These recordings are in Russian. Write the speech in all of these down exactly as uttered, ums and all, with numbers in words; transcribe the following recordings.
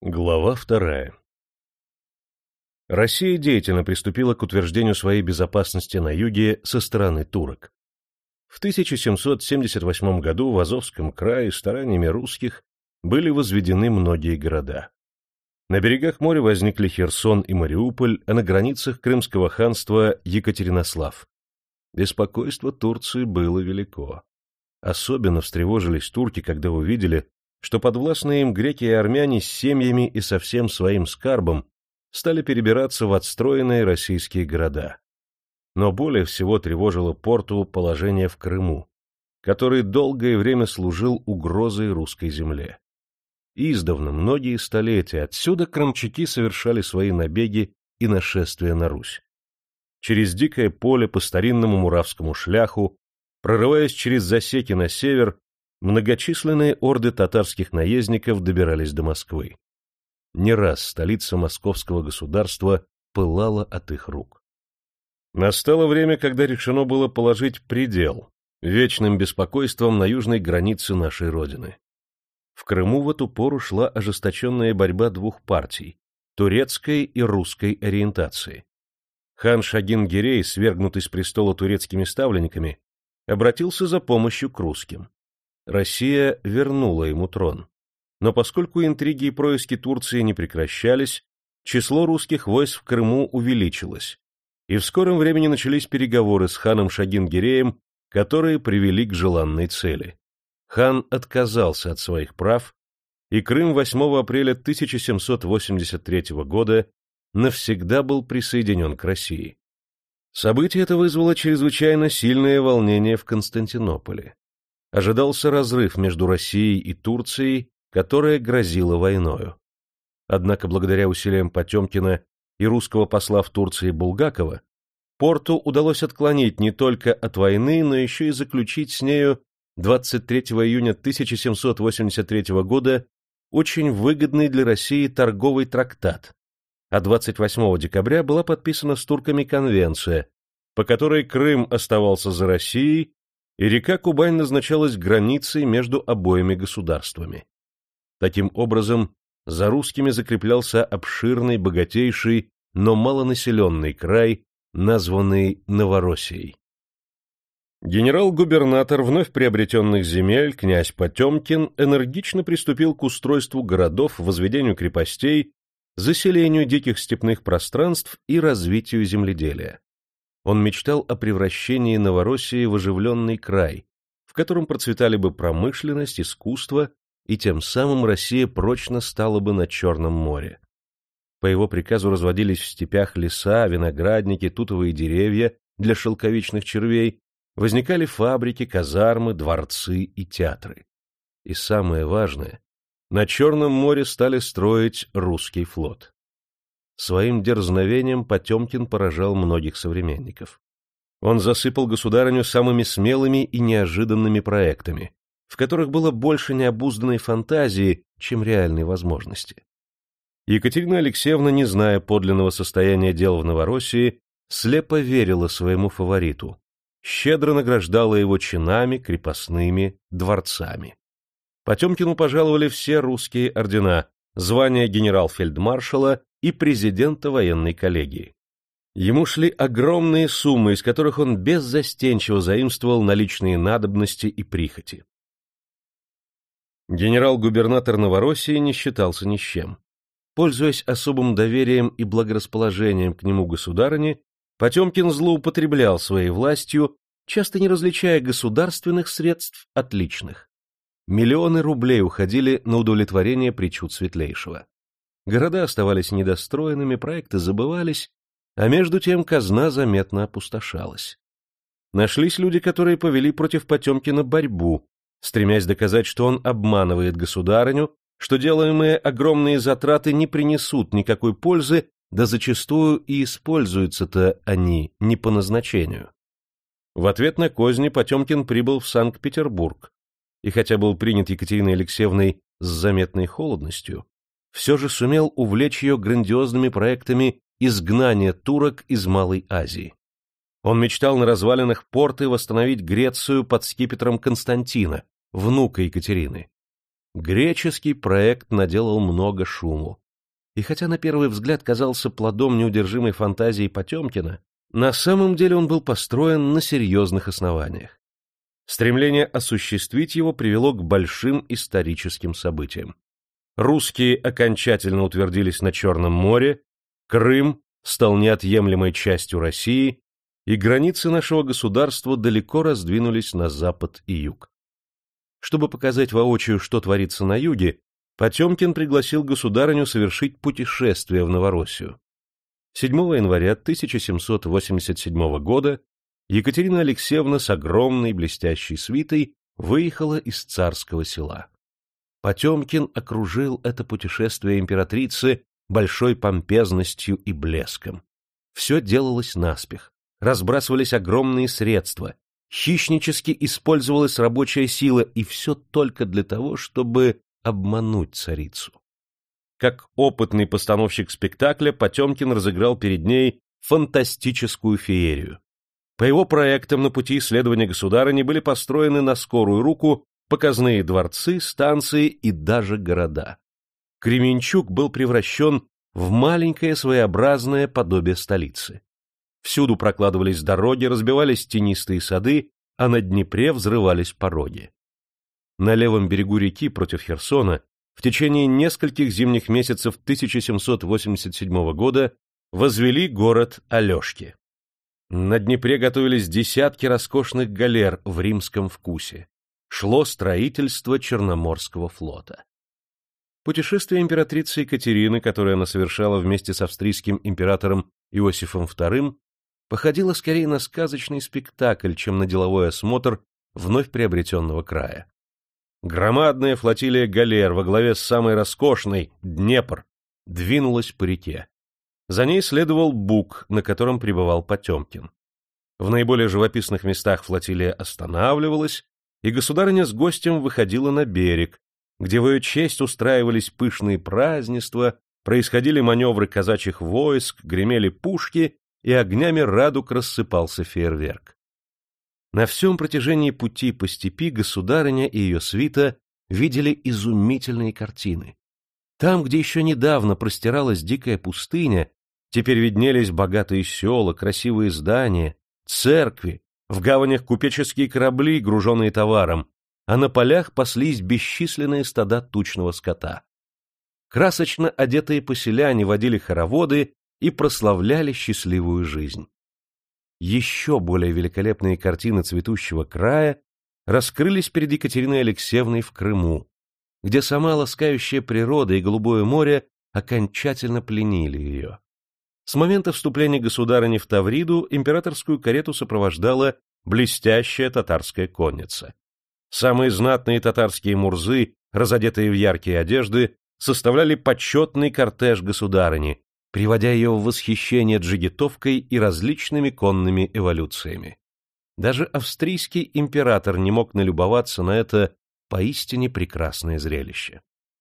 Глава вторая. Россия деятельно приступила к утверждению своей безопасности на юге со стороны турок. В тысяча семьсот семьдесят восьмом году в Азовском крае стараниями русских были возведены многие города. На берегах моря возникли Херсон и Мариуполь, а на границах Крымского ханства Екатеринослав. Беспокойство Турции было велико. Особенно встревожились турки, когда увидели, что подвластные им греки и армяне с семьями и со всем своим скарбом стали перебираться в отстроенные российские города. Но более всего тревожило порту положение в Крыму, который долгое время служил угрозой русской земле. Издавна, многие столетия, отсюда крымчаки совершали свои набеги и нашествия на Русь. Через дикое поле по старинному Муравскому шляху, прорываясь через засеки на север, многочисленные орды татарских наездников добирались до Москвы. Не раз столица московского государства пылала от их рук. Настало время, когда решено было положить предел вечным беспокойствам на южной границе нашей Родины. В Крыму в эту пору шла ожесточенная борьба двух партий – турецкой и русской ориентации. Хан Шагин-Гирей, свергнутый с престола турецкими ставленниками, обратился за помощью к русским. Россия вернула ему трон. Но поскольку интриги и происки Турции не прекращались, число русских войск в Крыму увеличилось, и в скором времени начались переговоры с ханом Шагин-Гиреем, которые привели к желанной цели. Хан отказался от своих прав, и Крым восьмого апреля тысяча семьсот восемьдесят третьего года навсегда был присоединен к России. Событие это вызвало чрезвычайно сильное волнение в Константинополе. Ожидался разрыв между Россией и Турцией, которая грозила войною. Однако благодаря усилиям Потемкина и русского посла в Турции Булгакова, порту удалось отклонить не только от войны, но еще и заключить с нею двадцать третьего июня тысяча семьсот восемьдесят третьего года очень выгодный для России торговый трактат, а двадцать восьмого декабря была подписана с турками конвенция, по которой Крым оставался за Россией, и река Кубань назначалась границей между обоими государствами. Таким образом, за русскими закреплялся обширный, богатейший, но малонаселенный край, названный Новороссией. Генерал-губернатор вновь приобретенных земель, князь Потемкин, энергично приступил к устройству городов, возведению крепостей, заселению диких степных пространств и развитию земледелия. Он мечтал о превращении Новороссии в оживленный край, в котором процветали бы промышленность, искусство, и тем самым Россия прочно стала бы на Черном море. По его приказу разводились в степях леса, виноградники, тутовые деревья для шелковичных червей, возникали фабрики, казармы, дворцы и театры. И самое важное, на Черном море стали строить русский флот. Своим дерзновением Потемкин поражал многих современников. Он засыпал государыню самыми смелыми и неожиданными проектами, в которых было больше необузданной фантазии, чем реальной возможности. Екатерина Алексеевна, не зная подлинного состояния дел в Новороссии, слепо верила своему фавориту, щедро награждала его чинами, крепостными, дворцами. Потемкину пожаловали все русские ордена, звания генерал-фельдмаршала и президента военной коллегии. Ему шли огромные суммы, из которых он беззастенчиво заимствовал на личные надобности и прихоти. Генерал-губернатор Новороссии не считался ни с чем. Пользуясь особым доверием и благорасположением к нему государыни, Потемкин злоупотреблял своей властью, часто не различая государственных средств от личных. Миллионы рублей уходили на удовлетворение причуд светлейшего. Города оставались недостроенными, проекты забывались, а между тем казна заметно опустошалась. Нашлись люди, которые повели против Потемкина борьбу, стремясь доказать, что он обманывает государыню, что делаемые огромные затраты не принесут никакой пользы, да зачастую и используются-то они не по назначению. В ответ на козни Потемкин прибыл в Санкт-Петербург, и хотя был принят Екатериной Алексеевной с заметной холодностью, все же сумел увлечь ее грандиозными проектами изгнания турок из Малой Азии. Он мечтал на развалинах порты восстановить Грецию под скипетром Константина, внука Екатерины. Греческий проект наделал много шуму. И хотя на первый взгляд казался плодом неудержимой фантазии Потемкина, на самом деле он был построен на серьезных основаниях. Стремление осуществить его привело к большим историческим событиям. Русские окончательно утвердились на Черном море, Крым стал неотъемлемой частью России, и границы нашего государства далеко раздвинулись на запад и юг. Чтобы показать воочию, что творится на юге, Потемкин пригласил государыню совершить путешествие в Новороссию. седьмого января тысяча семьсот восемьдесят седьмого года Екатерина Алексеевна с огромной блестящей свитой выехала из Царского Села. Потемкин окружил это путешествие императрицы большой помпезностью и блеском. Все делалось наспех, разбрасывались огромные средства, хищнически использовалась рабочая сила, и все только для того, чтобы обмануть царицу. Как опытный постановщик спектакля, Потемкин разыграл перед ней фантастическую феерию. По его проектам на пути исследования государыни были построены на скорую руку показные дворцы, станции и даже города. Кременчуг был превращен в маленькое своеобразное подобие столицы. Всюду прокладывались дороги, разбивались тенистые сады, а на Днепре взрывались пороги. На левом берегу реки против Херсона в течение нескольких зимних месяцев тысяча семьсот восемьдесят седьмого года возвели город Алешки. На Днепре готовились десятки роскошных галер в римском вкусе. Шло строительство Черноморского флота. Путешествие императрицы Екатерины, которое она совершала вместе с австрийским императором Иосифом вторым, походило скорее на сказочный спектакль, чем на деловой осмотр вновь приобретенного края. Громадная флотилия галер во главе с самой роскошной, Днепр, двинулась по реке. За ней следовал Буг, на котором пребывал Потемкин. В наиболее живописных местах флотилия останавливалась, и государыня с гостем выходила на берег, где в ее честь устраивались пышные празднества, происходили маневры казачьих войск, гремели пушки, и огнями радуг рассыпался фейерверк. На всем протяжении пути по степи государыня и ее свита видели изумительные картины. Там, где еще недавно простиралась дикая пустыня, теперь виднелись богатые села, красивые здания, церкви, в гаванях купеческие корабли, груженные товаром, а на полях паслись бесчисленные стада тучного скота. Красочно одетые поселяне водили хороводы и прославляли счастливую жизнь. Еще более великолепные картины цветущего края раскрылись перед Екатериной Алексеевной в Крыму, где сама ласкающая природа и голубое море окончательно пленили ее. С момента вступления государыни в Тавриду императорскую карету сопровождала блестящая татарская конница. Самые знатные татарские мурзы, разодетые в яркие одежды, составляли почетный кортеж государыни, приводя ее в восхищение джигитовкой и различными конными эволюциями. Даже австрийский император не мог налюбоваться на это поистине прекрасное зрелище.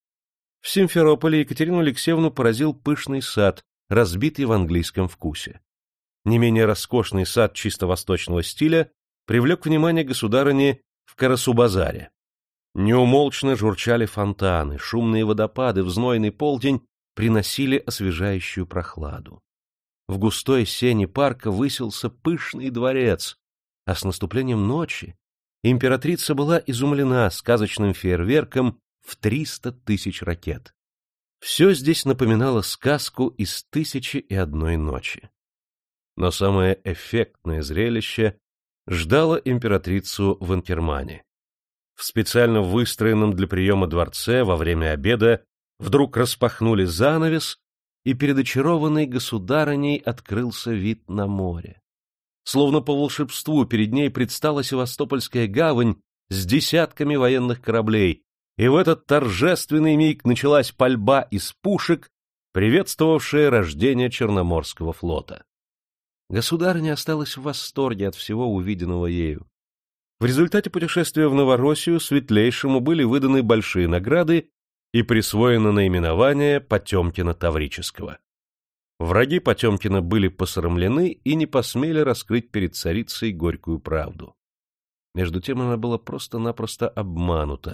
В Симферополе Екатерину Алексеевну поразил пышный сад, разбитый в английском вкусе. Не менее роскошный сад чисто восточного стиля привлек внимание государыни в Карасу-базаре. Неумолчно журчали фонтаны, шумные водопады в знойный полдень приносили освежающую прохладу. В густой сени парка высился пышный дворец, а с наступлением ночи императрица была изумлена сказочным фейерверком в триста тысяч ракет. Все здесь напоминало сказку из «Тысячи и одной ночи». Но самое эффектное зрелище ждало императрицу в Инкермане. В специально выстроенном для приема дворце во время обеда вдруг распахнули занавес, и перед очарованной государыней открылся вид на море. Словно по волшебству перед ней предстала Севастопольская гавань с десятками военных кораблей, и в этот торжественный миг началась пальба из пушек, приветствовавшая рождение Черноморского флота. Государыня осталась в восторге от всего увиденного ею. В результате путешествия в Новороссию светлейшему были выданы большие награды и присвоено наименование Потемкина Таврического. Враги Потемкина были посрамлены и не посмели раскрыть перед царицей горькую правду. Между тем она была просто-напросто обманута,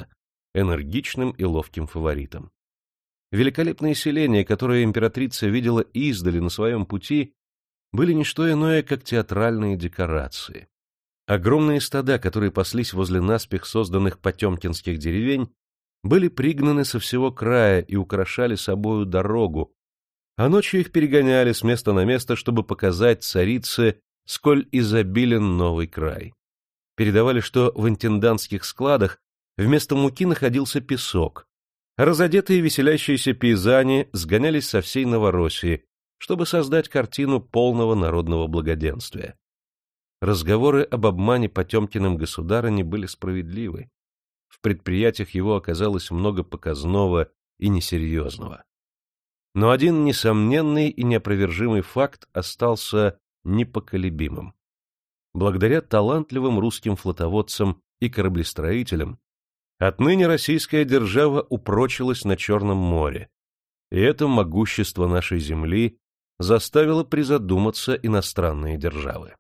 энергичным и ловким фаворитом. Великолепные селения, которые императрица видела издали на своем пути, были не что иное, как театральные декорации. Огромные стада, которые паслись возле наспех созданных потемкинских деревень, были пригнаны со всего края и украшали собою дорогу, а ночью их перегоняли с места на место, чтобы показать царице, сколь изобилен новый край. Передавали, что в интендантских складах вместо муки находился песок, а разодетые веселящиеся пейзани сгонялись со всей Новороссии, чтобы создать картину полного народного благоденствия. Разговоры об обмане Потемкиным государыни были справедливы. В предприятиях его оказалось много показного и несерьезного. Но один несомненный и неопровержимый факт остался непоколебимым. Благодаря талантливым русским флотоводцам и кораблестроителям отныне российская держава упрочилась на Черном море, и это могущество нашей земли заставило призадуматься иностранные державы.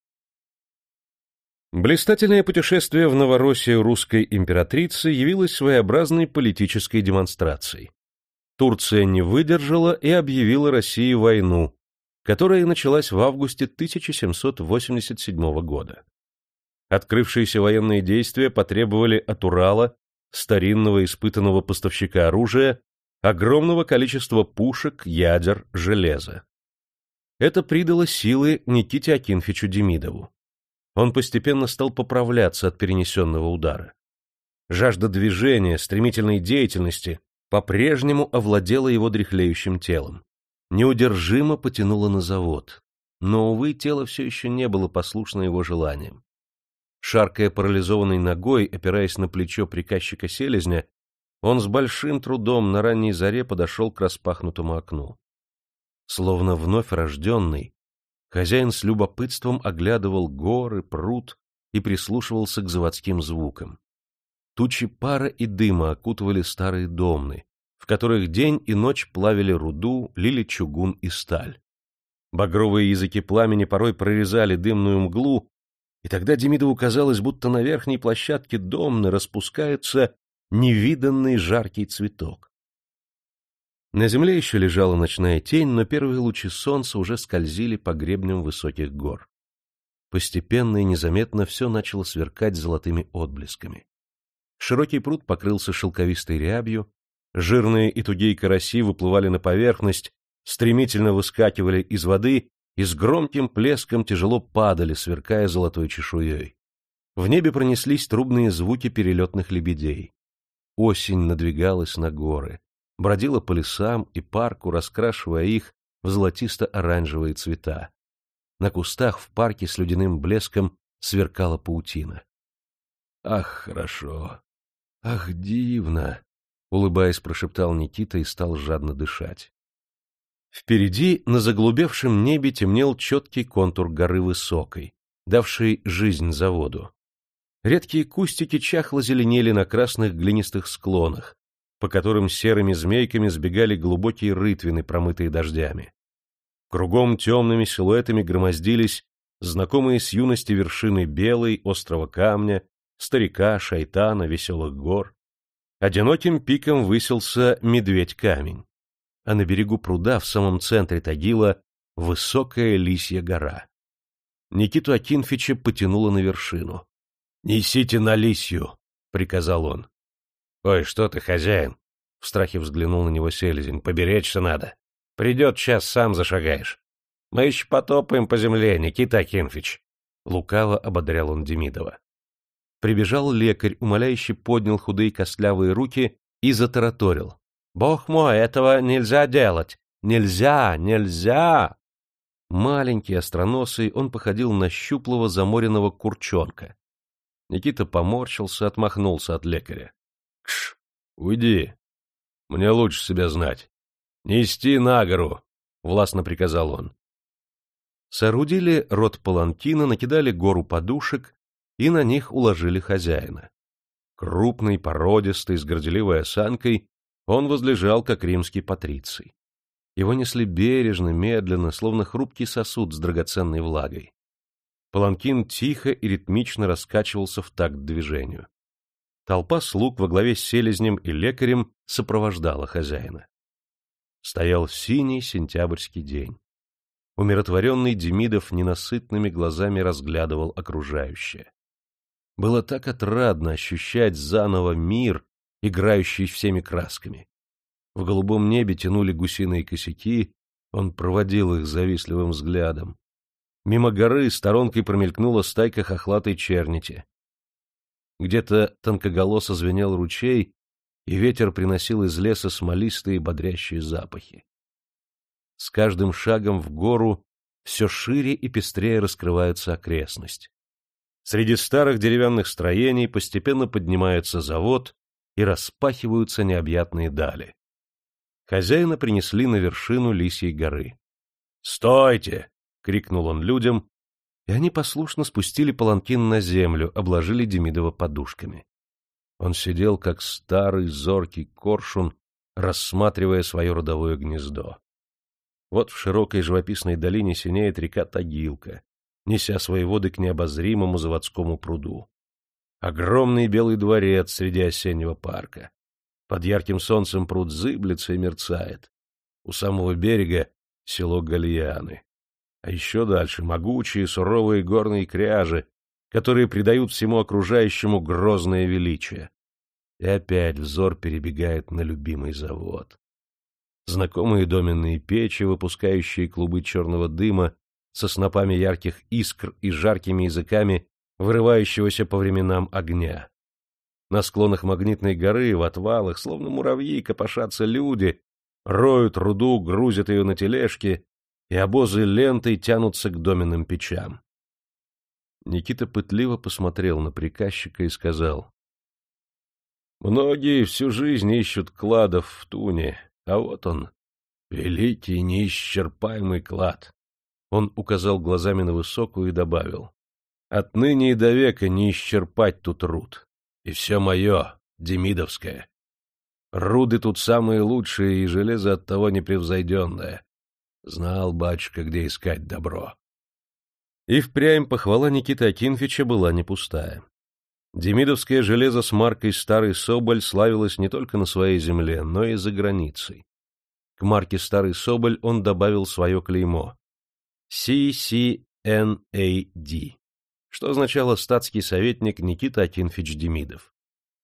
Блистательное путешествие в Новороссию русской императрицы явилось своеобразной политической демонстрацией. Турция не выдержала и объявила России войну, которая началась в августе тысяча семьсот восемьдесят седьмого года. Открывшиеся военные действия потребовали от Урала, старинного испытанного поставщика оружия, огромного количества пушек, ядер, железа. Это придало силы Никите Акинфичу Демидову. Он постепенно стал поправляться от перенесенного удара. Жажда движения, стремительной деятельности по-прежнему овладела его дряхлеющим телом. Неудержимо потянуло на завод, но, увы, тело все еще не было послушно его желаниям. Шаркая парализованной ногой, опираясь на плечо приказчика Селезня, он с большим трудом на ранней заре подошел к распахнутому окну. Словно вновь рожденный, хозяин с любопытством оглядывал горы, пруд и прислушивался к заводским звукам. Тучи пара и дыма окутывали старые домны, в которых день и ночь плавили руду, лили чугун и сталь. Багровые языки пламени порой прорезали дымную мглу, и тогда Демидову казалось, будто на верхней площадке домны распускается невиданный жаркий цветок. На земле еще лежала ночная тень, но первые лучи солнца уже скользили по гребням высоких гор. Постепенно и незаметно все начало сверкать золотыми отблесками. Широкий пруд покрылся шелковистой рябью, жирные и тугие караси выплывали на поверхность, стремительно выскакивали из воды и с громким плеском тяжело падали, сверкая золотой чешуей. В небе пронеслись трубные звуки перелетных лебедей. Осень надвигалась на горы, бродила по лесам и парку, раскрашивая их в золотисто-оранжевые цвета. На кустах в парке с ледяным блеском сверкала паутина. «Ах, хорошо! Ах, дивно!» — улыбаясь, прошептал Никита и стал жадно дышать. Впереди на заглубевшем небе темнел четкий контур горы Высокой, давший жизнь заводу. Редкие кустики чахло зеленели на красных глинистых склонах, по которым серыми змейками сбегали глубокие рытвины, промытые дождями. Кругом темными силуэтами громоздились знакомые с юности вершины Белой, острого камня, Старика, Шайтана, Веселых гор. Одиноким пиком высился Медведь-камень, а на берегу пруда в самом центре Тагила высокая Лисья гора. Никиту Акинфича потянуло на вершину. — Несите на Лисью! — приказал он. — Ой, что ты, хозяин! — в страхе взглянул на него Селезень. — Поберечься надо. Придет час, сам зашагаешь. Мы еще потопаем по земле, Никита Акинфич. Лукаво ободрял он Демидова. Прибежал лекарь, умоляюще поднял худые костлявые руки и затараторил. — Бог мой, этого нельзя делать! Нельзя! Нельзя! Маленький, остроносый, он походил на щуплого заморенного курчонка. Никита поморщился, отмахнулся от лекаря. — Кш, уйди. Мне лучше себя знать. Нести на гору, — властно приказал он. Соорудили рот паланкина, накидали гору подушек и на них уложили хозяина. Крупный, породистый, с горделивой осанкой, он возлежал, как римский патриций. Его несли бережно, медленно, словно хрупкий сосуд с драгоценной влагой. Паланкин тихо и ритмично раскачивался в такт движению. Толпа слуг во главе с селезнем и лекарем сопровождала хозяина. Стоял синий сентябрьский день. Умиротворенный Демидов ненасытными глазами разглядывал окружающее. Было так отрадно ощущать заново мир, играющий всеми красками. В голубом небе тянули гусиные косяки, он проводил их завистливым взглядом. Мимо горы сторонкой промелькнула стайка хохлатой чернити. Где-то тонкоголосо звенел ручей, и ветер приносил из леса смолистые бодрящие запахи. С каждым шагом в гору все шире и пестрее раскрывается окрестность. Среди старых деревянных строений постепенно поднимается завод, и распахиваются необъятные дали. Хозяина принесли на вершину Лисьей горы. «Стойте!» — крикнул он людям, и они послушно спустили паланкин на землю, обложили Демидова подушками. Он сидел, как старый зоркий коршун, рассматривая свое родовое гнездо. Вот в широкой живописной долине синеет река Тагилка, неся свои воды к необозримому заводскому пруду. Огромный белый дворец среди осеннего парка. Под ярким солнцем пруд зыблется и мерцает. У самого берега село Гальяны. А еще дальше могучие суровые горные кряжи, которые придают всему окружающему грозное величие. И опять взор перебегает на любимый завод. Знакомые доменные печи, выпускающие клубы черного дыма со снопами ярких искр и жаркими языками вырывающегося по временам огня. На склонах Магнитной горы, в отвалах, словно муравьи, копошатся люди, роют руду, грузят ее на тележки, и обозы лентой тянутся к доменным печам. Никита пытливо посмотрел на приказчика и сказал: «Многие всю жизнь ищут кладов в туне, а вот он, великий неисчерпаемый клад». Он указал глазами на высокую и добавил: «Отныне и до века не исчерпать тут руд, и все мое, демидовское. Руды тут самые лучшие, и железо оттого непревзойденное. Знал, батюшка, где искать добро». И впрямь похвала Никиты Акинфича была не пустая. Демидовское железо с маркой «Старый Соболь» славилось не только на своей земле, но и за границей. К марке «Старый Соболь» он добавил свое клеймо си си эн эй ди, что означало «статский советник Никита Акинфич Демидов».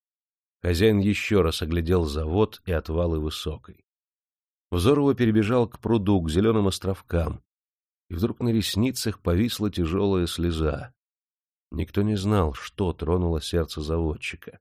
Хозяин еще раз оглядел завод и отвалы Высокой. Взор его перебежал к пруду, к зеленым островкам, и вдруг на ресницах повисла тяжелая слеза. Никто не знал, что тронуло сердце заводчика.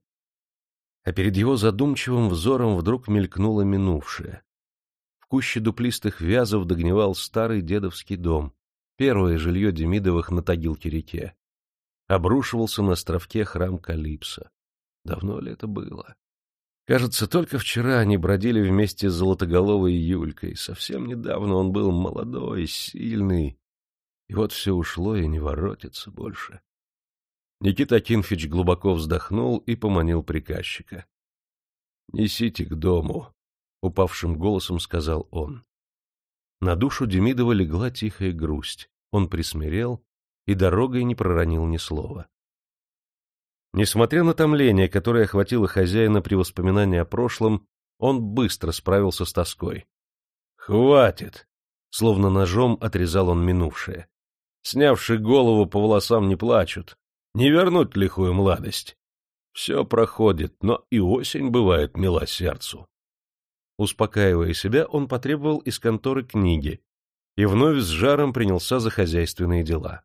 А перед его задумчивым взором вдруг мелькнуло минувшее. В куще дуплистых вязов догнивал старый дедовский дом, первое жилье Демидовых на Тагилке-реке. Обрушивался на островке храм Калипсо. Давно ли это было? Кажется, только вчера они бродили вместе с Золотоголовой Юлькой. Совсем недавно он был молодой, сильный. И вот все ушло и не воротится больше. Никита Акинфич глубоко вздохнул и поманил приказчика. — Несите к дому, — упавшим голосом сказал он. На душу Демидова легла тихая грусть. Он присмирел и дорогой не проронил ни слова. Несмотря на томление, которое охватило хозяина при воспоминании о прошлом, он быстро справился с тоской. «Хватит!» — словно ножом отрезал он минувшее. «Снявши голову, по волосам не плачут. Не вернуть лихую младость. Все проходит, но и осень бывает мила сердцу». Успокаивая себя, он потребовал из конторы книги и вновь с жаром принялся за хозяйственные дела.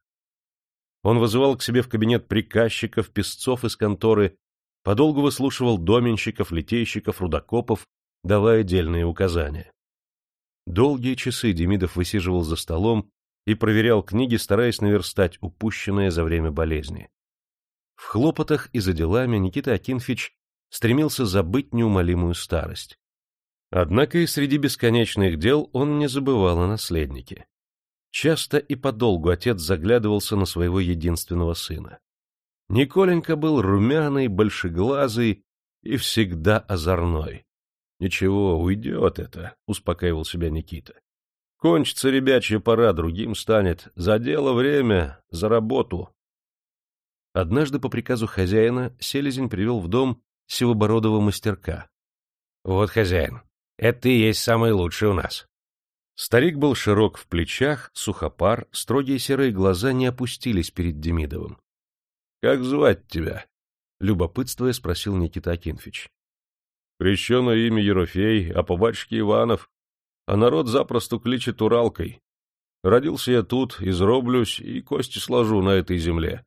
Он вызывал к себе в кабинет приказчиков, песцов из конторы, подолгу выслушивал доменщиков, литейщиков, рудокопов, давая дельные указания. Долгие часы Демидов высиживал за столом и проверял книги, стараясь наверстать упущенное за время болезни. В хлопотах и за делами Никита Акинфич стремился забыть неумолимую старость. Однако и среди бесконечных дел он не забывал о наследнике. Часто и подолгу отец заглядывался на своего единственного сына. Николенька был румяный, большеглазый и всегда озорной. — Ничего, уйдет это, — успокаивал себя Никита. — Кончится ребячья пора, другим станет. За дело время, за работу. Однажды по приказу хозяина селезень привел в дом сивобородого мастерка. — Вот, хозяин, это и есть самый лучший у нас. Старик был широк в плечах, сухопар, строгие серые глаза не опустились перед Демидовым. — Как звать тебя? — любопытствуя спросил Никита Акинфич. — Крещеное имя Ерофей, а по батюшке Иванов, а народ запросто кличет Уралкой. Родился я тут, изроблюсь и кости сложу на этой земле.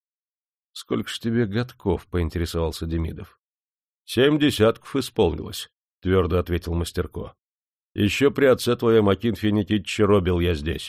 — Сколько ж тебе годков? — поинтересовался Демидов. — Семь десятков исполнилось, — твердо ответил Мастерко. — Еще при отце твоем Акинфе Никитиче робил я здесь.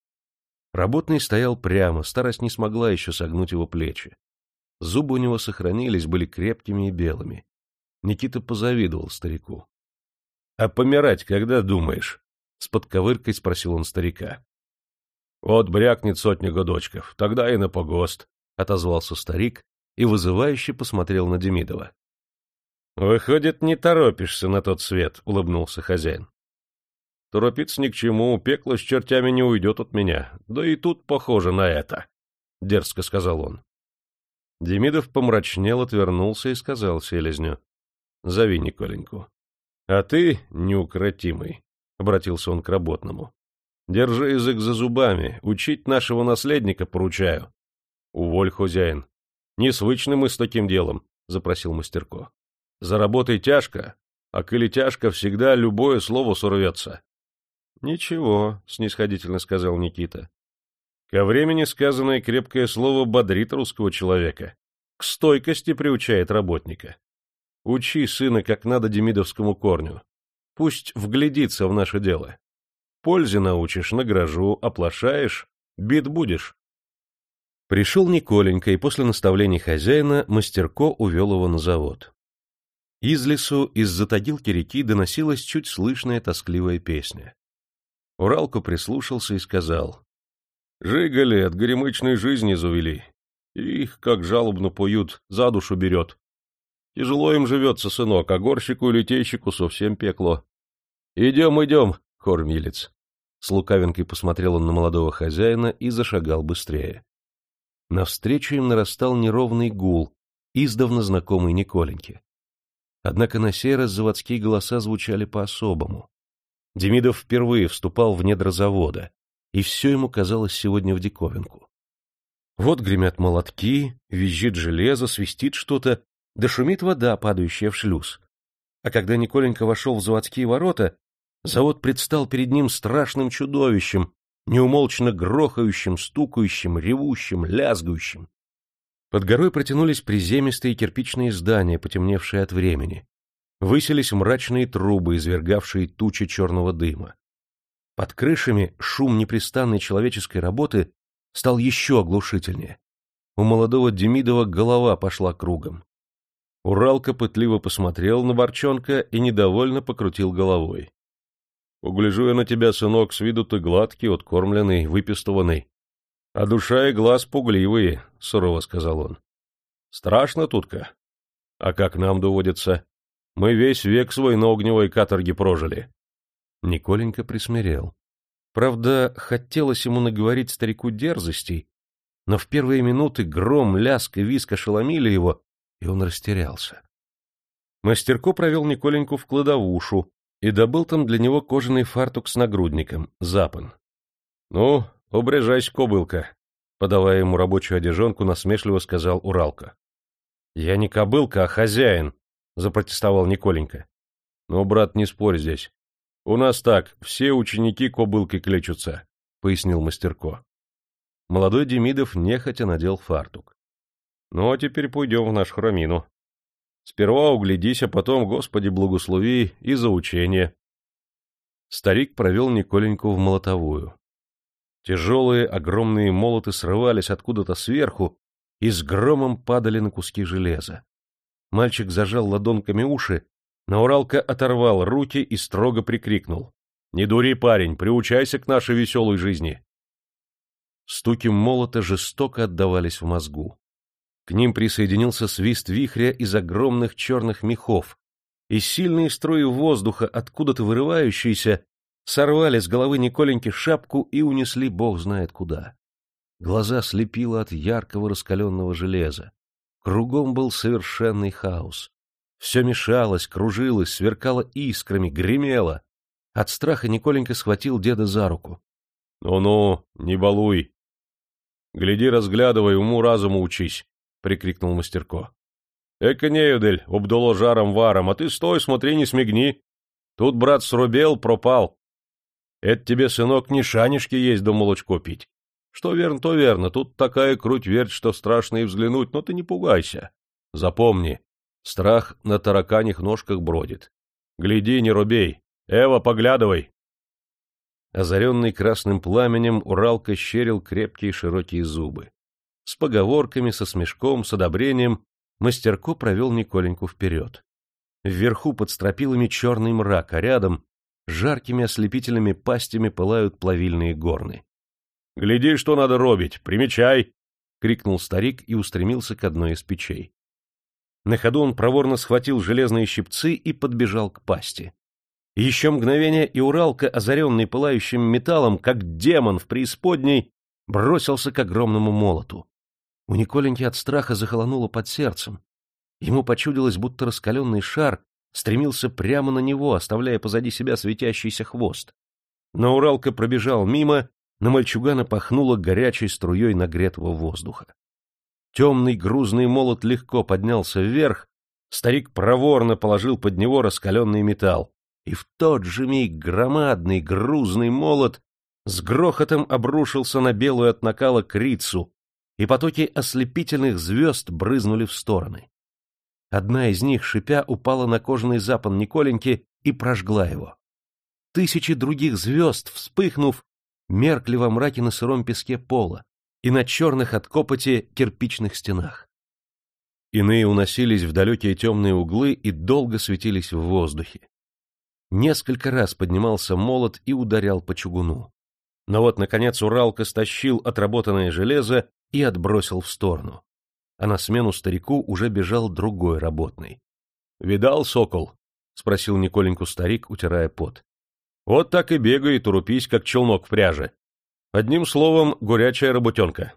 Работный стоял прямо, старость не смогла еще согнуть его плечи. Зубы у него сохранились, были крепкими и белыми. Никита позавидовал старику. — А помирать когда думаешь? — с подковыркой спросил он старика. — Вот брякнет сотня годочков, тогда и на погост, — отозвался старик и вызывающе посмотрел на Демидова. — Выходит, не торопишься на тот свет, — улыбнулся хозяин. — Торопиться ни к чему, пекло с чертями не уйдет от меня, да и тут похоже на это, — дерзко сказал он. Демидов помрачнел, отвернулся и сказал селезню: — Зови Николеньку. — А ты, неукротимый, — обратился он к работному, — держи язык за зубами, учить нашего наследника поручаю. — Уволь, хозяин. Не свычны мы с таким делом, — запросил Мастерко. — Заработай тяжко, а коли тяжко, всегда любое слово сорвется. — Ничего, — снисходительно сказал Никита. Ко времени сказанное крепкое слово бодрит русского человека, к стойкости приучает работника. Учи сына как надо демидовскому корню. Пусть вглядится в наше дело. Пользе научишь, награжу, оплошаешь, бит будешь. Пришел Николенька, и после наставлений хозяина Мастерко увел его на завод. Из лесу, из-за тагилки реки доносилась чуть слышная тоскливая песня. Уралко прислушался и сказал: — Жигали от горемычной жизни завели. Их, как жалобно поют, за душу берет. Тяжело им живется, сынок, а горщику и литейщику совсем пекло. — Идем, идем, кормилец. С лукавинкой посмотрел он на молодого хозяина и зашагал быстрее. Навстречу им нарастал неровный гул, издавна знакомый Николеньке. Однако на сей раз заводские голоса звучали по-особому. Демидов впервые вступал в недра завода, и все ему казалось сегодня в диковинку. Вот гремят молотки, визжит железо, свистит что-то, да шумит вода, падающая в шлюз. А когда Николенька вошел в заводские ворота, завод предстал перед ним страшным чудовищем, неумолчно грохающим, стукающим, ревущим, лязгающим. Под горой протянулись приземистые кирпичные здания, потемневшие от времени. Высились мрачные трубы, извергавшие тучи черного дыма. Под крышами шум непрестанной человеческой работы стал еще оглушительнее. У молодого Демидова голова пошла кругом. Уралко пытливо посмотрел на Борчонка и недовольно покрутил головой. — Угляжу я на тебя, сынок, с виду ты гладкий, откормленный, выпистованный. А душа и глаз пугливые, — сурово сказал он. — Страшно тут-ка. А как нам доводится? Мы весь век свой на огневой каторге прожили. Николенька присмирел. Правда, хотелось ему наговорить старику дерзостей, но в первые минуты гром, лязг и визг ошеломили его, и он растерялся. Мастерко провел Николеньку в кладовушу и добыл там для него кожаный фартук с нагрудником, запан. — Ну, обрежайся, кобылка, — подавая ему рабочую одежонку, насмешливо сказал Уралко. — Я не кобылка, а хозяин, — запротестовал Николенька. — Ну, брат, не спорь здесь. У нас так, все ученики кобылкой клечутся, — пояснил Мастерко. Молодой Демидов нехотя надел фартук. — Ну, а теперь пойдем в нашу храмину. Сперва углядись, а потом, Господи, благослови и за учение. Старик провел Николеньку в молотовую. Тяжелые огромные молоты срывались откуда-то сверху и с громом падали на куски железа. Мальчик зажал ладонками уши, но Уралко оторвал руки и строго прикрикнул: — Не дури, парень, приучайся к нашей веселой жизни. Стуки молота жестоко отдавались в мозгу. К ним присоединился свист вихря из огромных черных мехов, и сильные струи воздуха, откуда-то вырывающиеся, сорвали с головы Николеньки шапку и унесли бог знает куда. Глаза слепило от яркого раскаленного железа. Кругом был совершенный хаос. Все мешалось, кружилось, сверкало искрами, гремело. От страха Николенька схватил деда за руку. — Ну-ну, не балуй. — Гляди, разглядывай, уму-разуму учись, — прикрикнул Мастерко. — Эка неюдель, обдуло жаром-варом, а ты стой, смотри, не смигни. Тут, брат, срубел, пропал. Это тебе, сынок, не шанишки есть да молочко пить. Что верно, то верно, тут такая круть верть, что страшно и взглянуть, но ты не пугайся. Запомни, страх на тараканьих ножках бродит. Гляди, не робей. Эва, поглядывай. Озаренный красным пламенем, Уралка щерил крепкие широкие зубы. С поговорками, со смешком, с одобрением Мастерко провел Николеньку вперед. Вверху под стропилами черный мрак, а рядом жаркими ослепительными пастями пылают плавильные горны. — Гляди, что надо робить, примечай! — крикнул старик и устремился к одной из печей. На ходу он проворно схватил железные щипцы и подбежал к пасти. Еще мгновение, и Уралка, озаренный пылающим металлом, как демон в преисподней, бросился к огромному молоту. У Николеньки от страха захолонуло под сердцем. Ему почудилось, будто раскаленный шар стремился прямо на него, оставляя позади себя светящийся хвост. Но Уралка пробежал мимо, на мальчугана пахнуло горячей струей нагретого воздуха. Темный грузный молот легко поднялся вверх, старик проворно положил под него раскаленный металл, и в тот же миг громадный грузный молот с грохотом обрушился на белую от накала крицу, и потоки ослепительных звезд брызнули в стороны. Одна из них, шипя, упала на кожаный запон Николеньки и прожгла его. Тысячи других звезд, вспыхнув, меркли во мраке на сыром песке пола и на черных от копоти кирпичных стенах. Иные уносились в далекие темные углы и долго светились в воздухе. Несколько раз поднимался молот и ударял по чугуну. Но вот, наконец, Уралка стащил отработанное железо и отбросил в сторону. А на смену старику уже бежал другой работный. — Видал, сокол? — спросил Николеньку старик, утирая пот. — Вот так и бегает, урупись, как челнок в пряже. Одним словом, горячая работенка.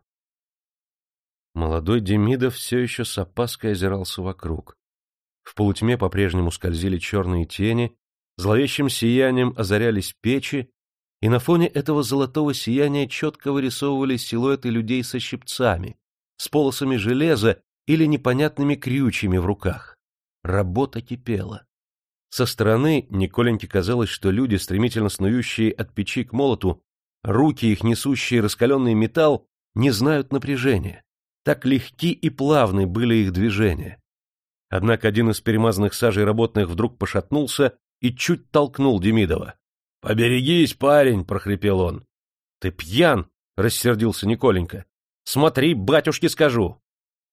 Молодой Демидов все еще с опаской озирался вокруг. В полутьме по-прежнему скользили черные тени, зловещим сиянием озарялись печи, и на фоне этого золотого сияния четко вырисовывались силуэты людей со щипцами, с полосами железа или непонятными крючьями в руках. Работа кипела. Со стороны Николеньке казалось, что люди, стремительно снующие от печи к молоту, руки их, несущие раскаленный металл, не знают напряжения. Так легки и плавны были их движения. Однако один из перемазанных сажей работных вдруг пошатнулся и чуть толкнул Демидова. — Поберегись, парень! — прохрипел он. — Ты пьян! — рассердился Николенька. — Смотри, батюшке скажу!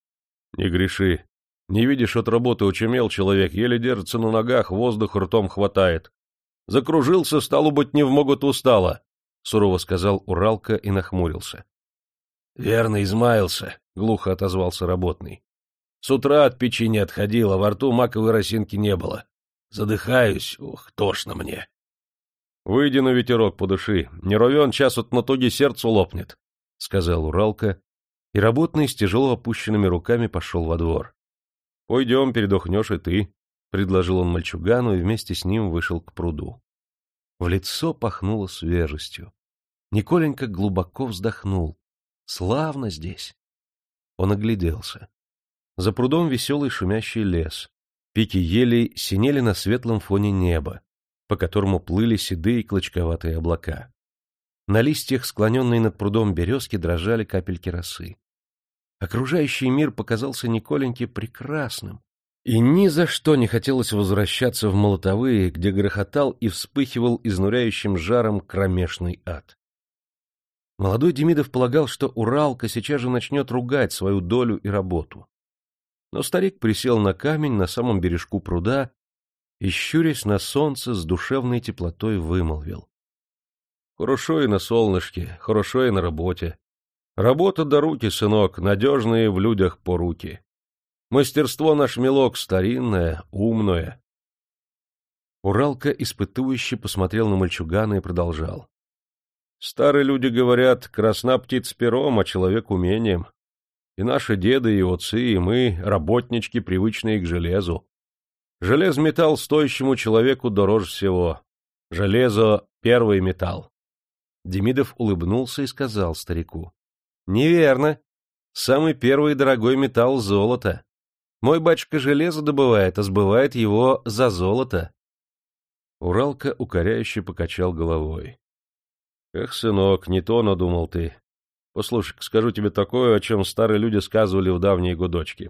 — Не греши. Не видишь, от работы очумел человек, еле держится на ногах, воздух ртом хватает. Закружился, стало быть, не вмоготу стало, — сурово сказал Уралка и нахмурился. — Верно, измаялся, — глухо отозвался работный. С утра от печи не отходил, а во рту маковой росинки не было. Задыхаюсь, ох, тошно мне. — Выйди на ветерок подыши, не ровен час от натуги сердцу лопнет, — сказал Уралка, и работный с тяжело опущенными руками пошел во двор. — Пойдем, передохнешь и ты, — предложил он мальчугану и вместе с ним вышел к пруду. В лицо пахнуло свежестью. Николенька глубоко вздохнул. Славно здесь. Он огляделся. За прудом веселый шумящий лес. Пики елей синели на светлом фоне неба, по которому плыли седые клочковатые облака. На листьях, склоненной над прудом березки, дрожали капельки росы. Окружающий мир показался Николеньке прекрасным, и ни за что не хотелось возвращаться в молотовые, где грохотал и вспыхивал изнуряющим жаром кромешный ад. Молодой Демидов полагал, что Уралка сейчас же начнет ругать свою долю и работу. Но старик присел на камень на самом бережку пруда и, щурясь на солнце, с душевной теплотой вымолвил. — Хорошо и на солнышке, хорошо и на работе. Работа до руки, сынок, надежные в людях поруки. Мастерство наш, милок, старинное, умное. Уралка испытующе посмотрел на мальчугана и продолжал. Старые люди говорят, красна птиц пером, а человек умением. И наши деды, и отцы, и мы — работнички, привычные к железу. Железметалл стоящему человеку дороже всего. Железо — первый металл. Демидов улыбнулся и сказал старику. — Неверно. Самый первый дорогой металл — золото. Мой батюшка железо добывает, а сбывает его за золото. Уралка укоряюще покачал головой. — Эх, сынок, не то надумал ты. Послушай, скажу тебе такое, о чем старые люди сказывали в давние годочки.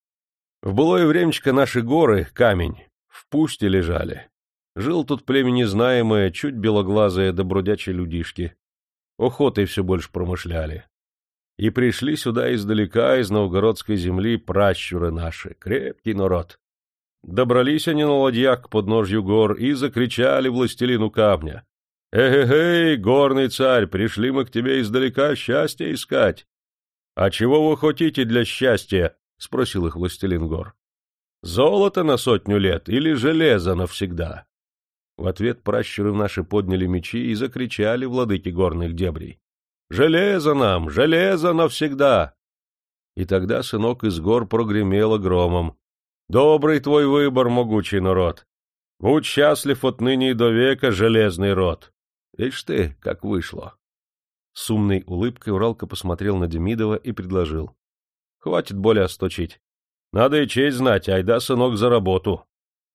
В былое времечко наши горы, камень, в пусте лежали. Жил тут племя незнаемое, чуть белоглазое да бродячие людишки. Охотой все больше промышляли. И пришли сюда издалека, из новгородской земли, пращуры наши, крепкий народ. Добрались они на ладьях к подножью гор и закричали властелину камня. «Эй-эй-эй, горный царь, пришли мы к тебе издалека счастье искать!» «А чего вы хотите для счастья?» — спросил их властелин гор. «Золото на сотню лет или железо навсегда?» В ответ пращуры наши подняли мечи и закричали владыки горных дебрей. «Железо нам! Железо навсегда!» И тогда сынок из гор прогремело громом. «Добрый твой выбор, могучий народ! Будь счастлив отныне и до века, железный род!» Ишь ты, как вышло! С умной улыбкой Уралка посмотрел на Демидова и предложил. — Хватит более сточить. Надо и честь знать, айда, сынок, за работу.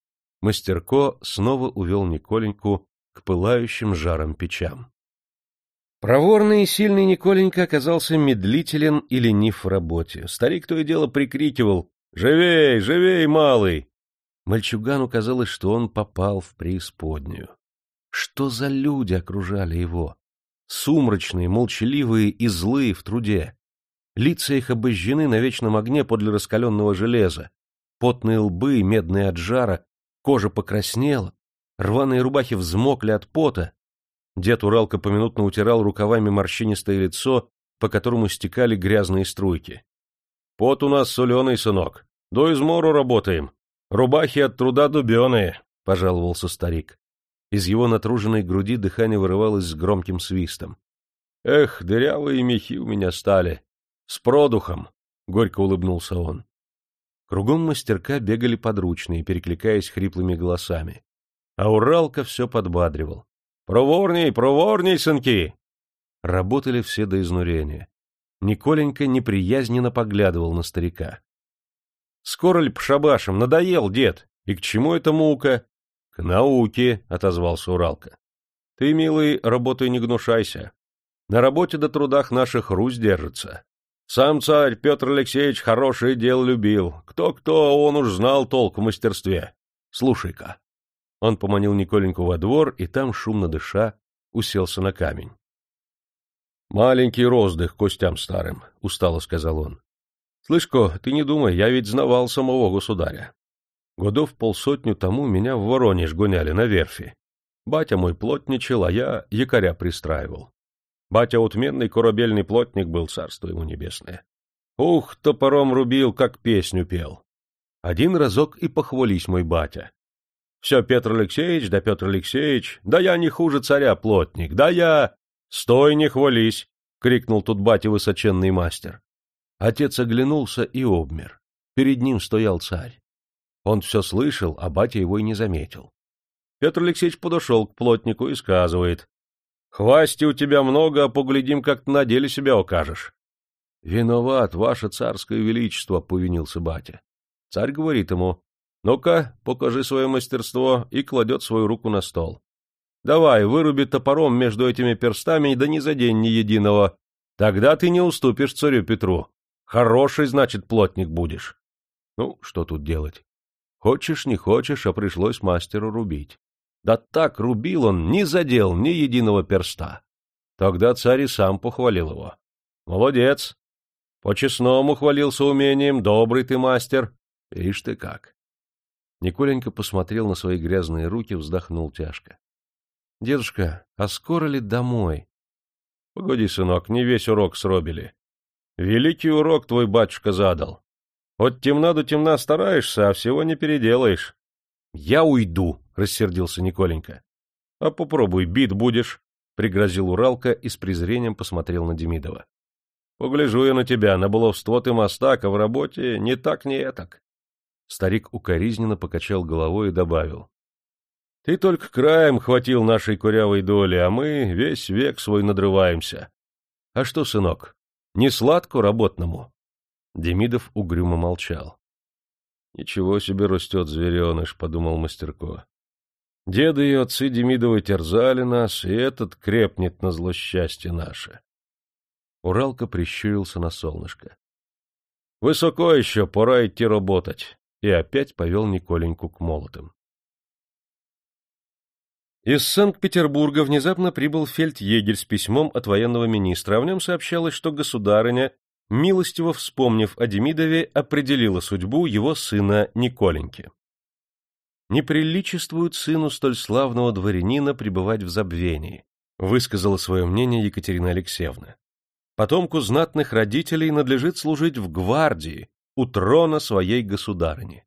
Мастерко снова увел Николеньку к пылающим жаром печам. Проворный и сильный Николенька оказался медлителен и ленив в работе. Старик то и дело прикрикивал: «Живей, живей, малый!» Мальчугану казалось, что он попал в преисподнюю. Что за люди окружали его? Сумрачные, молчаливые и злые в труде. Лица их обожжены на вечном огне подле раскаленного железа. Потные лбы, медные от жара, кожа покраснела, рваные рубахи взмокли от пота. Дед Уралка поминутно утирал рукавами морщинистое лицо, по которому стекали грязные струйки. — Пот у нас соленый, сынок. До измору работаем. Рубахи от труда дубеные, — пожаловался старик. Из его натруженной груди дыхание вырывалось с громким свистом. — Эх, дырявые мехи у меня стали. С продухом, — горько улыбнулся он. Кругом мастерка бегали подручные, перекликаясь хриплыми голосами. А Уралка все подбадривал. — Проворней, проворней, сынки! Работали все до изнурения. Николенька неприязненно поглядывал на старика. — Скоро ли пшабашем? Надоел, дед! И к чему эта мука? — К науке, — отозвался Уралка. — Ты, милый, работай не гнушайся. На работе до трудах наших Русь держится. Сам царь Петр Алексеевич хорошее дело любил. Кто-кто, он уж знал толк в мастерстве. Слушай-ка. Он поманил Николеньку во двор, и там, шумно дыша, уселся на камень. — Маленький роздых костям старым, — устало сказал он. — Слышь-ка, ты не думай, я ведь знавал самого государя. Годов полсотню тому меня в Воронеж гоняли на верфи. Батя мой плотничал, а я якоря пристраивал. Батя отменный корабельный плотник был, царство ему небесное. Ух, топором рубил, как песню пел. Один разок и похвались мой батя. Все Петр Алексеевич, да Петр Алексеевич, да я не хуже царя плотник, да я... Стой, не хвались! — крикнул тут батя высоченный мастер. Отец оглянулся и обмер. Перед ним стоял царь. Он все слышал, а батя его и не заметил. Петр Алексеевич подошел к плотнику и сказывает: — Хвасти у тебя много, а поглядим, как ты на деле себя окажешь. — Виноват, ваше царское величество, — повинился батя. Царь говорит ему: — Ну-ка, покажи свое мастерство, и кладет свою руку на стол. Давай, выруби топором между этими перстами, да не задень ни единого. Тогда ты не уступишь царю Петру. Хороший, значит, плотник будешь. Ну, что тут делать? Хочешь, не хочешь, а пришлось мастеру рубить. Да так рубил он, не задел ни единого перста. Тогда царь и сам похвалил его. Молодец. По-честному хвалился умением, добрый ты мастер. Ишь ты как. Николенька посмотрел на свои грязные руки, вздохнул тяжко. — Дедушка, а скоро ли домой? — Погоди, сынок, не весь урок сробили. Великий урок твой батюшка задал. От темна до темна стараешься, а всего не переделаешь. — Я уйду, — рассердился Николенька. — А попробуй, бит будешь. пригрозил Уралка и с презрением посмотрел на Демидова. — Погляжу я на тебя, на баловство ты мастак, а в работе не так, не этак. Старик укоризненно покачал головой и добавил. — Ты только краем хватил нашей курявой доли, а мы весь век свой надрываемся. А что, сынок, не сладко работному? Демидов угрюмо молчал. — Ничего себе растет звереныш, — подумал Мастерко. Деды и отцы Демидовы терзали нас, и этот крепнет на злосчастье наше. Уралка прищурился на солнышко. — Высоко еще, пора идти работать. И опять повел Николеньку к молотам. Из Санкт-Петербурга внезапно прибыл фельдъегерь с письмом от военного министра, а в нем сообщалось, что государыня, милостиво вспомнив о Демидове, определила судьбу его сына Николеньки. «Не приличествует сыну столь славного дворянина пребывать в забвении», высказала свое мнение Екатерина Алексеевна. «Потомку знатных родителей надлежит служить в гвардии, у трона своей государыни».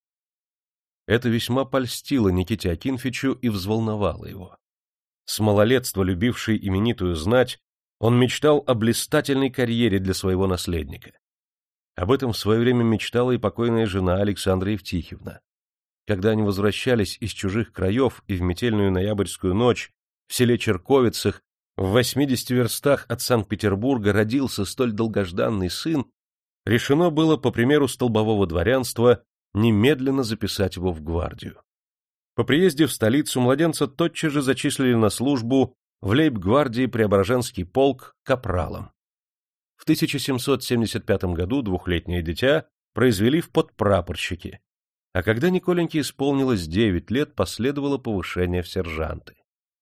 Это весьма польстило Никите Акинфичу и взволновало его. С малолетства любивший именитую знать, он мечтал о блистательной карьере для своего наследника. Об этом в свое время мечтала и покойная жена Александра Евтихевна. Когда они возвращались из чужих краев и в метельную ноябрьскую ночь в селе Черковицах в восьмидесяти верстах от Санкт-Петербурга родился столь долгожданный сын, решено было, по примеру столбового дворянства, немедленно записать его в гвардию. По приезде в столицу младенца тотчас же зачислили на службу в лейб-гвардии Преображенский полк капралом. В тысяча семьсот семьдесят пятом году двухлетнее дитя произвели в подпрапорщики, а когда Николеньке исполнилось девять лет, последовало повышение в сержанты.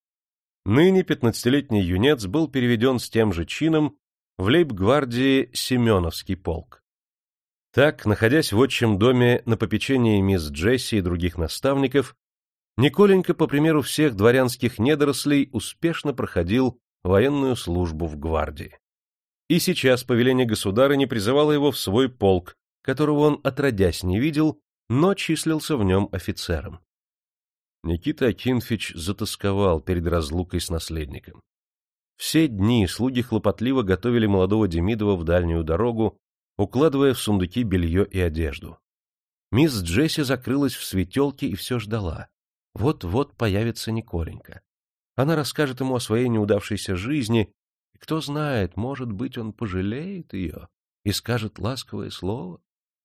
Ныне пятнадцатилетний юнец был переведен с тем же чином в лейб-гвардии Семеновский полк. Так, находясь в отчим доме на попечении мисс Джесси и других наставников, Николенька, по примеру всех дворянских недорослей, успешно проходил военную службу в гвардии. И сейчас повеление государыни призывало его в свой полк, которого он отродясь не видел, но числился в нем офицером. Никита Акинфич затосковал перед разлукой с наследником. Все дни слуги хлопотливо готовили молодого Демидова в дальнюю дорогу, укладывая в сундуки белье и одежду. Мисс Джесси закрылась в светелке и все ждала. Вот-вот появится Николенька. Она расскажет ему о своей неудавшейся жизни, и кто знает, может быть, он пожалеет ее и скажет ласковое слово.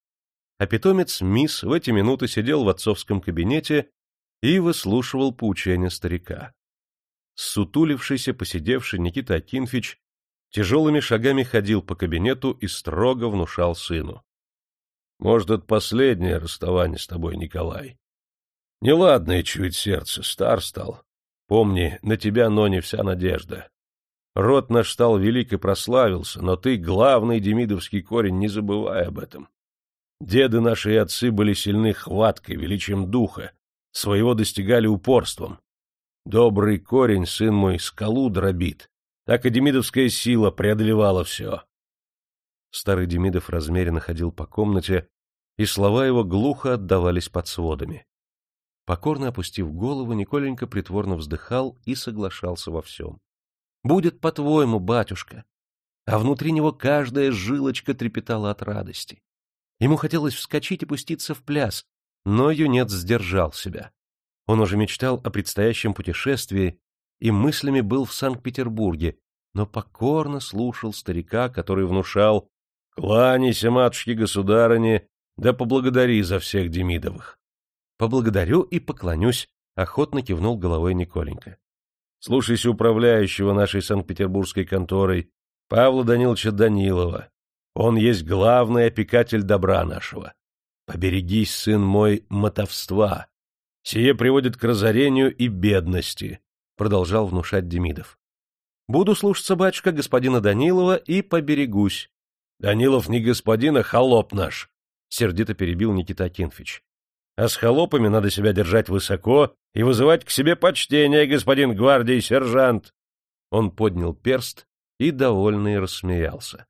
А питомец мисс в эти минуты сидел в отцовском кабинете и выслушивал поучения старика. Ссутулившийся, посидевший Никита Акинфич тяжелыми шагами ходил по кабинету и строго внушал сыну. — Может, это последнее расставание с тобой, Николай. Неладное чует сердце, стар стал. Помни, на тебя, но не вся надежда. Род наш стал велик и прославился, но ты, главный демидовский корень, не забывай об этом. Деды наши и отцы были сильны хваткой, величием духа, своего достигали упорством. Добрый корень, сын мой, скалу дробит. Так и демидовская сила преодолевала все. Старый Демидов размеренно ходил по комнате, и слова его глухо отдавались под сводами. Покорно опустив голову, Николенька притворно вздыхал и соглашался во всем. — Будет по-твоему, батюшка. А внутри него каждая жилочка трепетала от радости. Ему хотелось вскочить и пуститься в пляс, но юнец сдержал себя. Он уже мечтал о предстоящем путешествии и мыслями был в Санкт-Петербурге, но покорно слушал старика, который внушал: «Кланяйся, матушке-государыне, да поблагодари за всех Демидовых». «Поблагодарю и поклонюсь», — охотно кивнул головой Николенька. «Слушайся управляющего нашей санкт-петербургской конторой, Павла Даниловича Данилова. Он есть главный опекатель добра нашего. Поберегись, сын мой, мотовства. Сие приводит к разорению и бедности», — продолжал внушать Демидов. «Буду слушаться, батюшка, господина Данилова и поберегусь». «Данилов не господин, а холоп наш», — сердито перебил Никита Акинфич. «А с холопами надо себя держать высоко и вызывать к себе почтение, господин гвардии сержант». Он поднял перст и довольный рассмеялся.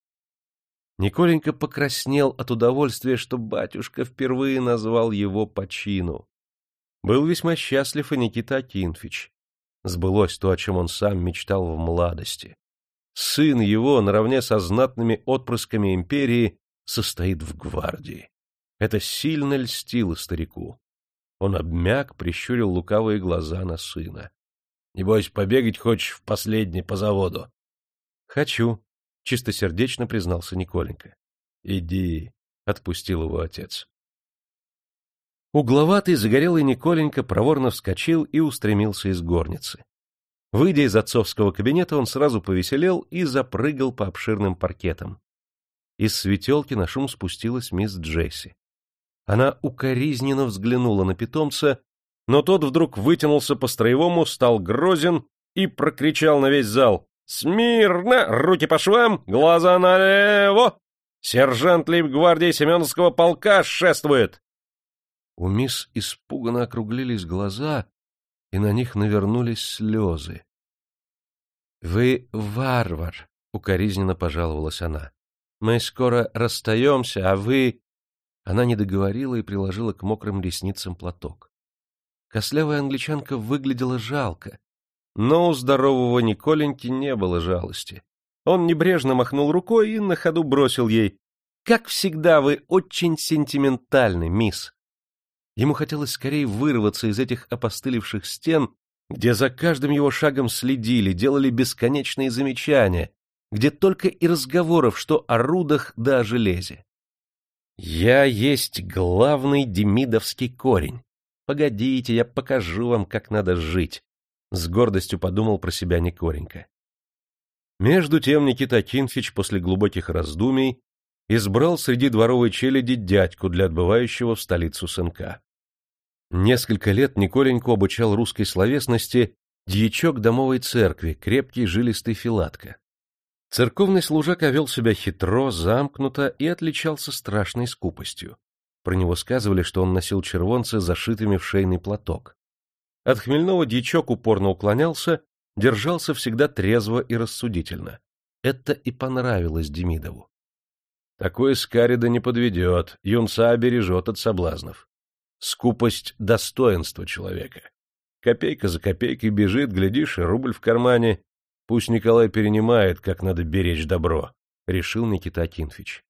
Николенька покраснел от удовольствия, что батюшка впервые назвал его по чину. Был весьма счастлив и Никита Акинфич. Сбылось то, о чем он сам мечтал в молодости. Сын его, наравне со знатными отпрысками империи, состоит в гвардии. Это сильно льстило старику. Он обмяк, прищурил лукавые глаза на сына. — Небось, побегать хочешь в последний по заводу? — Хочу, — чистосердечно признался Николенька. — Иди, — отпустил его отец. Угловатый, загорелый Николенька проворно вскочил и устремился из горницы. Выйдя из отцовского кабинета, он сразу повеселел и запрыгал по обширным паркетам. Из светелки на шум спустилась мисс Джесси. Она укоризненно взглянула на питомца, но тот вдруг вытянулся по-строевому, стал грозен и прокричал на весь зал: «Смирно! Руки по швам! Глаза налево! Сержант лейб-гвардии Семеновского полка шествует!» У мисс испуганно округлились глаза, и на них навернулись слезы. — Вы варвар! — укоризненно пожаловалась она. — Мы скоро расстаемся, а вы... Она не договорила и приложила к мокрым ресницам платок. Костлявая англичанка выглядела жалко, но у здорового Николеньки не было жалости. Он небрежно махнул рукой и на ходу бросил ей: «Как всегда, вы очень сентиментальны, мисс». Ему хотелось скорее вырваться из этих опостылевших стен, где за каждым его шагом следили, делали бесконечные замечания, где только и разговоров, что о рудах да о железе. «Я есть главный демидовский корень. Погодите, я покажу вам, как надо жить», — с гордостью подумал про себя Николенька. Между тем Никита Акинфич после глубоких раздумий избрал среди дворовой челяди дядьку для отбывающего в столицу сынка. Несколько лет Николеньку обучал русской словесности дьячок домовой церкви, крепкий жилистый Филатка. Церковный служака вел себя хитро, замкнуто и отличался страшной скупостью. Про него сказывали, что он носил червонцы, зашитыми в шейный платок. От хмельного дьячок упорно уклонялся, держался всегда трезво и рассудительно. Это и понравилось Демидову. Такой скарида не подведет, юнца бережет от соблазнов. Скупость — достоинство человека. Копейка за копейкой бежит, глядишь, и рубль в кармане. Пусть Николай перенимает, как надо беречь добро, — решил Никита Акинфич.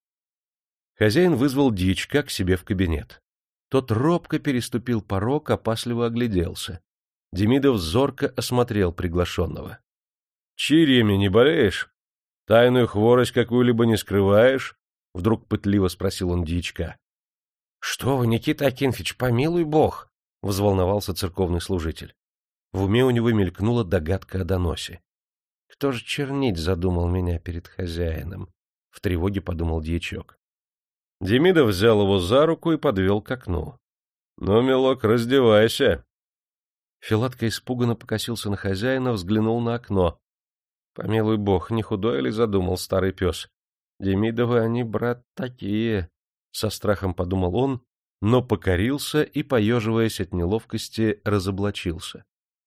Хозяин вызвал дьячка к себе в кабинет. Тот робко переступил порог, опасливо огляделся. Демидов зорко осмотрел приглашенного. — Чирьями не болеешь? Тайную хворость какую-либо не скрываешь? — вдруг пытливо спросил он дьячка. — Что вы, Никита Акинфич, помилуй бог! — взволновался церковный служитель. В уме у него мелькнула догадка о доносе. «Кто же чернить задумал меня перед хозяином?» — в тревоге подумал дьячок. Демидов взял его за руку и подвел к окну. — Ну, милок, раздевайся. Филатка испуганно покосился на хозяина, взглянул на окно. Помилуй бог, не худой ли задумал старый пес? Демидовы они, брат, такие. Со страхом подумал он, но покорился и, поеживаясь от неловкости, разоблачился.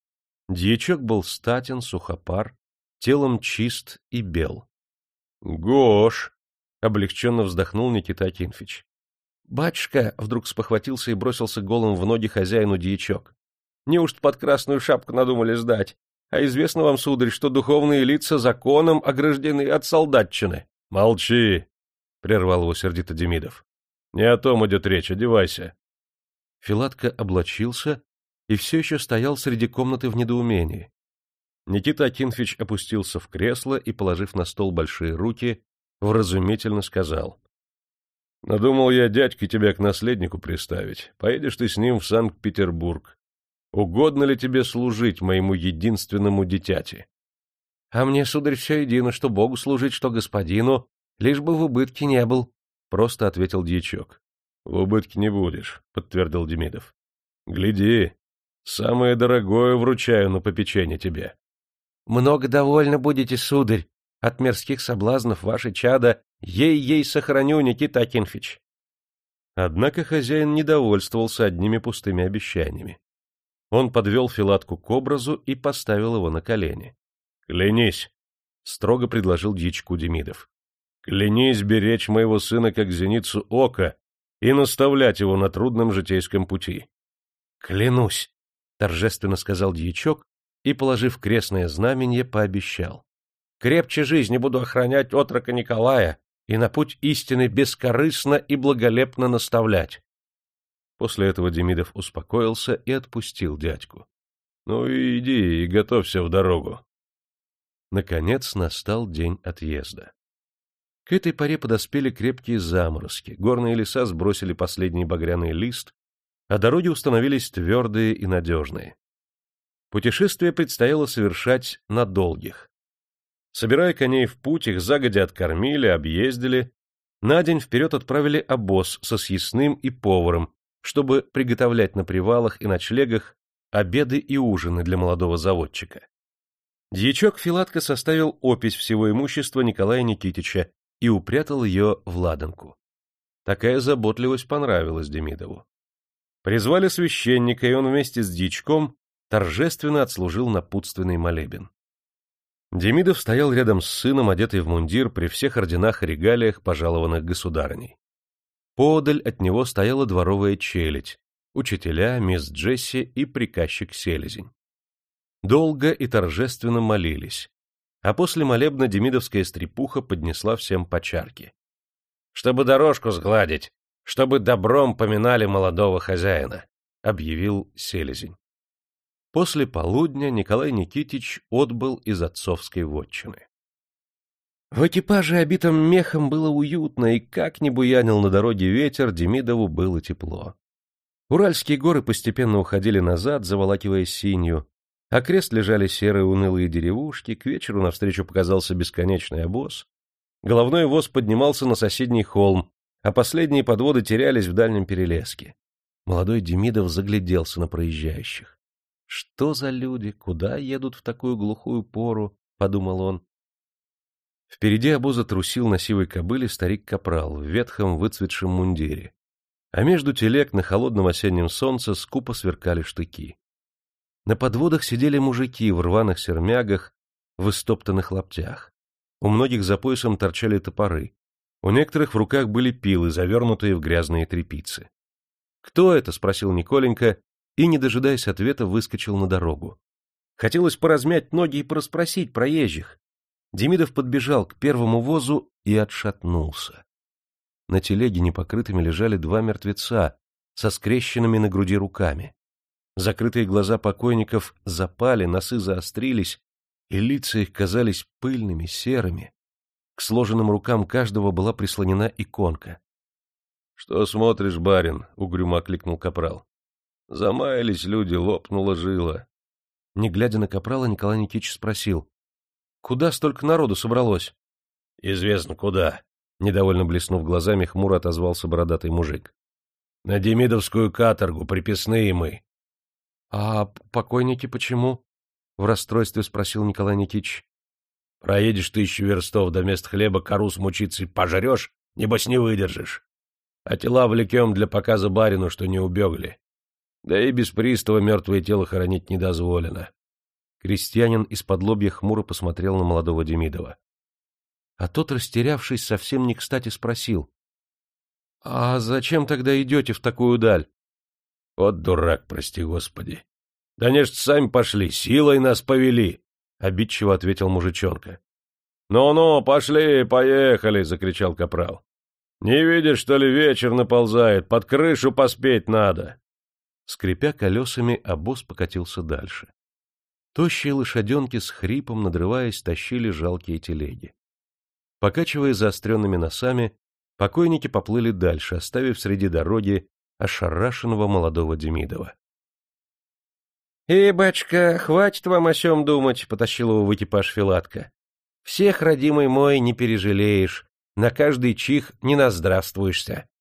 Дьячок был статен, сухопар, телом чист и бел. — Гош! — облегченно вздохнул Никита Акинфич. — Батюшка! — вдруг спохватился и бросился голым в ноги хозяину дьячок. — Неужто под красную шапку надумали сдать? А известно вам, сударь, что духовные лица законом ограждены от солдатчины. — Молчи! — прервал его сердито Демидов. — Не о том идет речь, одевайся. Филатка облачился и все еще стоял среди комнаты в недоумении. Никита Акинфич опустился в кресло и, положив на стол большие руки, вразумительно сказал: — Надумал я, дядька, тебя к наследнику приставить. Поедешь ты с ним в Санкт-Петербург. Угодно ли тебе служить моему единственному дитяти? — А мне, сударь, все едино, что Богу служить, что господину, лишь бы в убытке не был, — просто ответил дьячок. — В убытке не будешь, — подтвердил Демидов. — Гляди, самое дорогое вручаю на попечение тебе. — Много довольно будете, сударь, от мирских соблазнов ваше чадо, ей-ей сохраню, Никита Акинфич. Однако хозяин не довольствовался одними пустыми обещаниями. Он подвел Филатку к образу и поставил его на колени. — Клянись! — строго предложил дьячку Демидов. — Клянись беречь моего сына как зеницу ока и наставлять его на трудном житейском пути. — Клянусь! — торжественно сказал дьячок и, положив крестное знаменье, пообещал: «Крепче жизни буду охранять отрока Николая и на путь истины бескорыстно и благолепно наставлять». После этого Демидов успокоился и отпустил дядьку. «Ну и иди и готовься в дорогу». Наконец настал день отъезда. К этой поре подоспели крепкие заморозки, горные леса сбросили последний багряный лист, а дороги установились твердые и надежные. Путешествие предстояло совершать на долгих. Собирая коней в путь, их загодя откормили, объездили, на день вперед отправили обоз со съестным и поваром, чтобы приготовлять на привалах и ночлегах обеды и ужины для молодого заводчика. Дьячок Филатко составил опись всего имущества Николая Никитича и упрятал ее в ладанку. Такая заботливость понравилась Демидову. Призвали священника, и он вместе с дьячком торжественно отслужил напутственный молебен. Демидов стоял рядом с сыном, одетый в мундир, при всех орденах и регалиях, пожалованных государыней. Поодаль от него стояла дворовая челядь, учителя, мисс Джесси и приказчик Селезень. Долго и торжественно молились, а после молебна демидовская стрепуха поднесла всем по чарке. «Чтобы дорожку сгладить, чтобы добром поминали молодого хозяина», — объявил Селезень. После полудня Николай Никитич отбыл из отцовской вотчины. В экипаже, обитом мехом, было уютно, и как ни буянил на дороге ветер, Демидову было тепло. Уральские горы постепенно уходили назад, заволакивая синью, окрест лежали серые унылые деревушки, к вечеру навстречу показался бесконечный обоз, головной воз поднимался на соседний холм, а последние подводы терялись в дальнем перелеске. Молодой Демидов загляделся на проезжающих. «Что за люди? Куда едут в такую глухую пору?» — подумал он. Впереди обоза трусил на сивой кобыле старик-капрал в ветхом выцветшем мундире, а между телег на холодном осеннем солнце скупо сверкали штыки. На подводах сидели мужики в рваных сермягах, в истоптанных лаптях. У многих за поясом торчали топоры, у некоторых в руках были пилы, завернутые в грязные тряпицы. «Кто это?» — спросил Николенька, и, не дожидаясь ответа, выскочил на дорогу. Хотелось поразмять ноги и порасспросить проезжих. Демидов подбежал к первому возу и отшатнулся. На телеге непокрытыми лежали два мертвеца со скрещенными на груди руками. Закрытые глаза покойников запали, носы заострились, и лица их казались пыльными, серыми. К сложенным рукам каждого была прислонена иконка. — Что смотришь, барин? — угрюмо окликнул капрал. — Замаялись люди, лопнула жила. Не глядя на капрала, Николай Никитич спросил: — Куда столько народу собралось? — Известно куда, — недовольно блеснув глазами, хмуро отозвался бородатый мужик. — На Демидовскую каторгу, приписные мы. — А покойники почему? — в расстройстве спросил Николай Никитич. — Проедешь тысячу верстов до мест хлеба, кору с мучицей пожрешь, небось не выдержишь. А тела влекем для показа барину, что не убегли. Да и без пристава мертвое тело хоронить не дозволено. Крестьянин из-под лобья хмуро посмотрел на молодого Демидова. А тот, растерявшись, совсем не кстати спросил: — А зачем тогда идете в такую даль? — Вот дурак, прости господи. — Да не ж сами пошли, силой нас повели, — обидчиво ответил мужичонка. «Ну — Ну-ну, пошли, поехали, — закричал капрал. — Не видишь, что ли, вечер наползает, под крышу поспеть надо. Скрипя колесами, обоз покатился дальше. Тощие лошаденки с хрипом, надрываясь, тащили жалкие телеги. Покачивая заостренными носами, покойники поплыли дальше, оставив среди дороги ошарашенного молодого Демидова. — Эй, бачка, хватит вам о сём думать, — потащил его в экипаж Филатко. — Всех, родимый мой, не пережалеешь, на каждый чих не наздравствуешься.